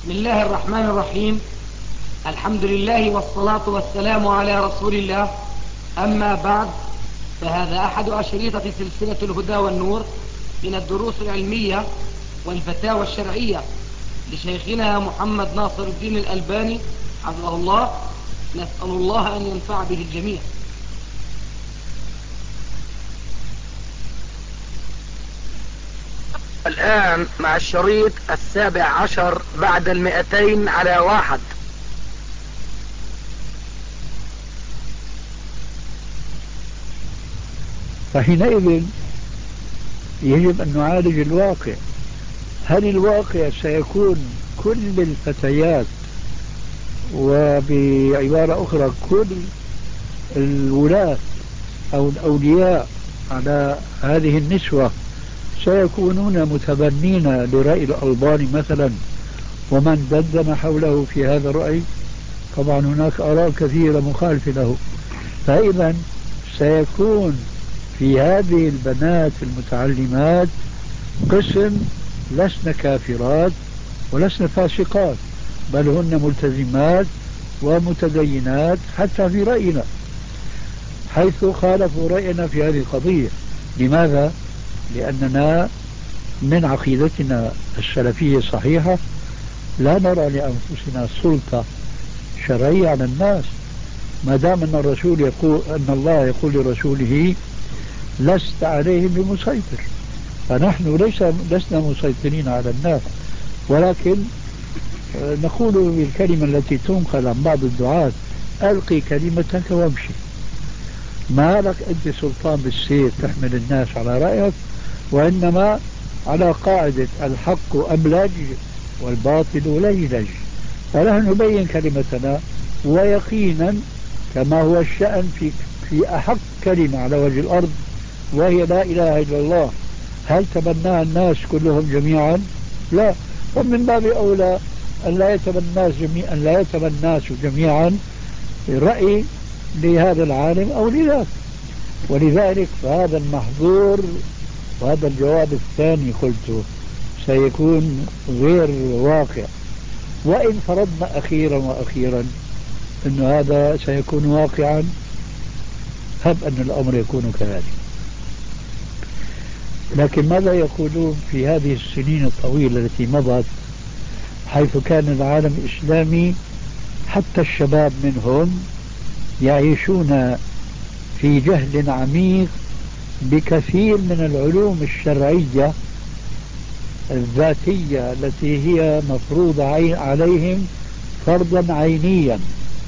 بسم الله الرحمن الرحيم. الحمد لله والصلاة والسلام على رسول الله. أما بعد، فهذا أحد أشريطة سلسلة الهدى والنور من الدروس العلمية والفتاوى الشرعية لشيخنا محمد ناصر الدين الألباني حفظه الله. نسأل الله أن ينفع به الجميع. الآن مع الشريط 17 بعد 200 على 1. فحينئذ يجب أن نعالج الواقع. هل الواقع سيكون كل الفتيات، وبعبارة أخرى كل الولاة أو الأولياء على هذه النسوة سيكونون متبنين لرأي الألباني مثلا ومن دندن حوله في هذا الرأي؟ طبعا هناك آراء كثيرة مخالفة له. فإذا سيكون في هذه البنات المتعلمات قسم لسن كافرات ولسن فاسقات، بل هن ملتزمات ومتدينات حتى في رأينا، حيث خالفوا رأينا في هذه القضية. لماذا؟ لأننا من عقيدتنا السلفية الصحيحة لا نرى لأنفسنا سلطة شرعية على الناس، ما دام أن الرسول يقول، أن الله يقول لرسوله لست عليهم بمسيطر. فنحن لسنا مسيطرين على الناس، ولكن نقول بالكلمة التي تنقل عن بعض الدعاة: ألقي كلمتك وامشي. ما لك أنت سلطان بالسيف تحمل الناس على رأيك، وإنما على قاعدة الحق أملج والباطل لجلج. فنحن نبين كلمتنا، ويقينا كما هو الشأن في أحق كلمة على وجه الأرض وهي لا إله إلا الله. هل تبناها الناس كلهم جميعا؟ لا. ومن باب أولى أن لا يتبنى الناس جميعا رأي لهذا العالم أو لذاك. ولذلك فهذا المحظور، وهذا الجواب الثاني قلته سيكون غير واقع. وإن فرضنا أخيرا وأخيرا أن هذا سيكون واقعا، هب أن الأمر يكون كذلك. لكن ماذا يقولون في هذه السنين الطويلة التي مضت، حيث كان العالم الإسلامي حتى الشباب منهم يعيشون في جهل عميق بكثير من العلوم الشرعية الذاتية التي هي مفروضة عليهم فرضا عينيا،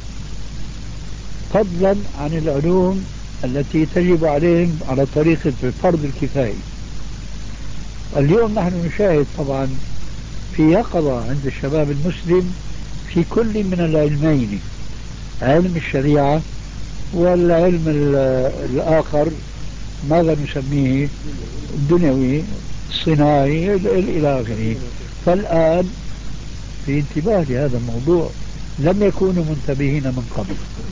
فضلا عن العلوم التي تجب عليهم على طريقة الفرض الكفائي. اليوم نحن نشاهد طبعا في يقظة عند الشباب المسلم في كل من العلمين، علم الشريعة والعلم الآخر ماذا نسميه، الدنيوي الصناعي إلى آخره. فالآن في انتباه لهذا الموضوع، لم يكونوا منتبهين من قبل.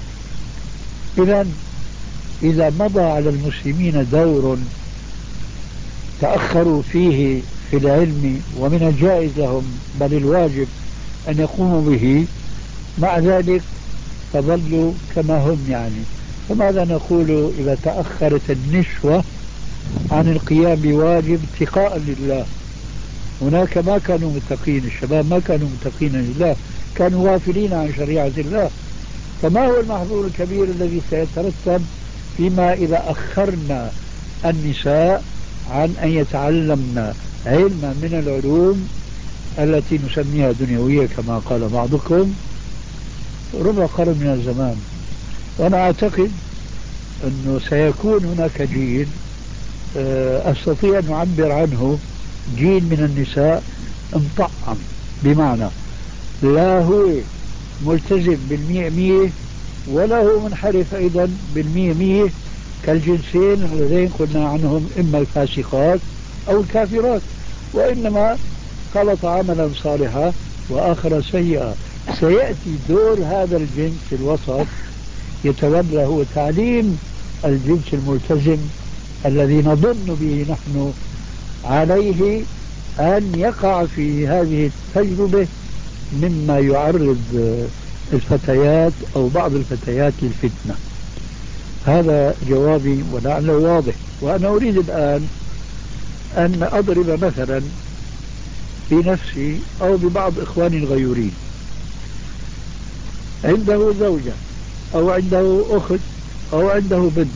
إذا مضى على المسلمين دور تأخروا فيه في العلم، ومن الجائز لهم بل الواجب أن يقوموا به، مع ذلك فظلوا كما هم يعني. فماذا نقول إذا تأخرت النسوة عن القيام بواجب اتقاء لله؟ هناك ما كانوا متقين، الشباب ما كانوا متقين لله، كانوا غافلين عن شريعة الله. فما هو المحظور الكبير الذي سيترتب فيما إذا أخرنا النساء عن أن يتعلمن علما من العلوم التي نسميها دنيوية كما قال بعضكم ربع قرن من الزمان؟ وأنا أعتقد أنه سيكون هناك جيل أستطيع أن أعبر عنه جيل من النساء مطعم، بمعنى لا هو ملتزم بالمية ولا هو منحرف أيضا بالمية كالجنسين اللذين قلنا عنهم إما الفاسقات أو الكافرات، وإنما خلط عملا صالحا وآخر سيئا. سيأتي دور هذا الجنس في الوسط يتولى هو تعليم الجنس الملتزم الذي نظن به نحن عليه أن يقع في هذه التجربة مما يعرض الفتيات أو بعض الفتيات للفتنة. هذا جوابي ولعله واضح. وأنا أريد الآن أن أضرب مثلا بنفسي أو ببعض إخواني الغيورين. عنده زوجة أو عنده أخت أو عنده بنت،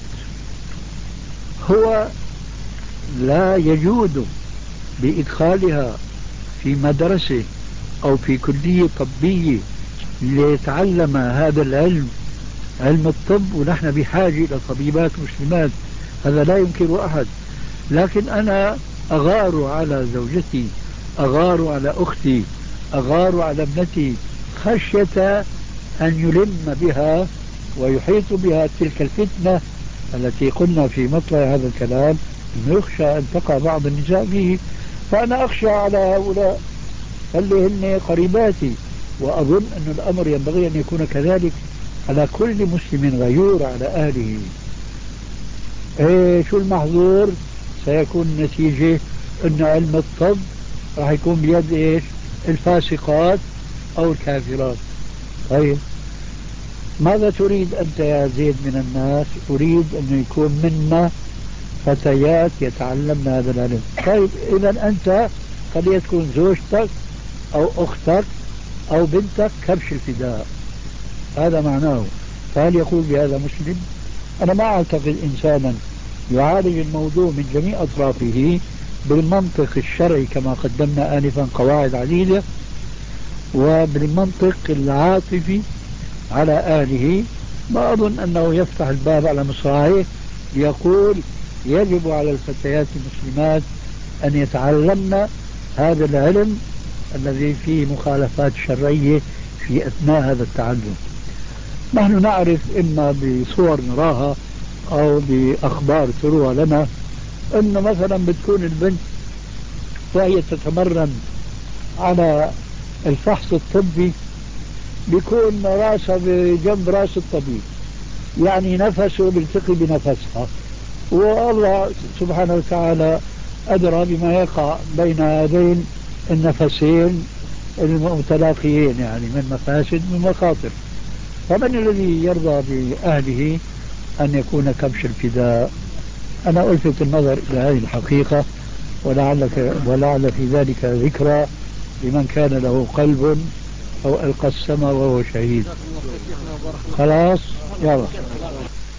هو لا يجود بإدخالها في مدرسة أو في كلية طبية ليتعلم هذا العلم، علم الطب، ونحن بحاجة إلى طبيبات مسلمات، هذا لا ينكر أحد. لكن أنا أغار على زوجتي، أغار على أختي، أغار على ابنتي، خشية أن يلم بها ويحيط بها تلك الفتنة التي قلنا في مطلع هذا الكلام أنه يخشى أن تقع بعض النساء فيه. فأنا أخشى على هؤلاء اللي هن قريباتي، وأظن أن الأمر ينبغي أن يكون كذلك على كل مسلم غيور على أهله. شو المحظور؟ سيكون النتيجة أن علم الطب راح يكون بيد الفاسقات أو الكافرات. طيب ماذا تريد أنت يا زيد من الناس؟ أريد أن يكون منا فتيات يتعلمن هذا العلم. طيب إذا أنت قد تكون زوجتك أو أختك أو بنتك كبش الفداء، هذا معناه. فهل يقول بهذا مسلم؟ أنا ما أعتقد إنسانا يعالج الموضوع من جميع أطرافه بالمنطق الشرعي كما قدمنا آنفا قواعد عديدة، وبالمنطق العاطفي على أهله. ما أظن أنه يفتح الباب على مصراعيه ليقول يجب على الفتيات المسلمات أن يتعلمن هذا العلم الذي فيه مخالفات شرعية في أثناء هذا التعلم. نحن نعرف إما بصور نراها أو بأخبار تروى لنا أنه مثلا بتكون البنت وهي تتمرن على الفحص الطبي بيكون راسها بجنب راس الطبيب، يعني نفسه بيلتقي بنفسها، والله سبحانه وتعالى أدرى بما يقع بين هذين النفسين المتلاقيين، يعني من مفاسد ومخاطر. فمن الذي يرضى بأهله أن يكون كبش الفداء؟ أنا ألفت النظر إلى هذه الحقيقة، ولعل في ذلك ذكرى لمن كان له قلب أو ألقى السماء وهو شهيد. خلاص يلا.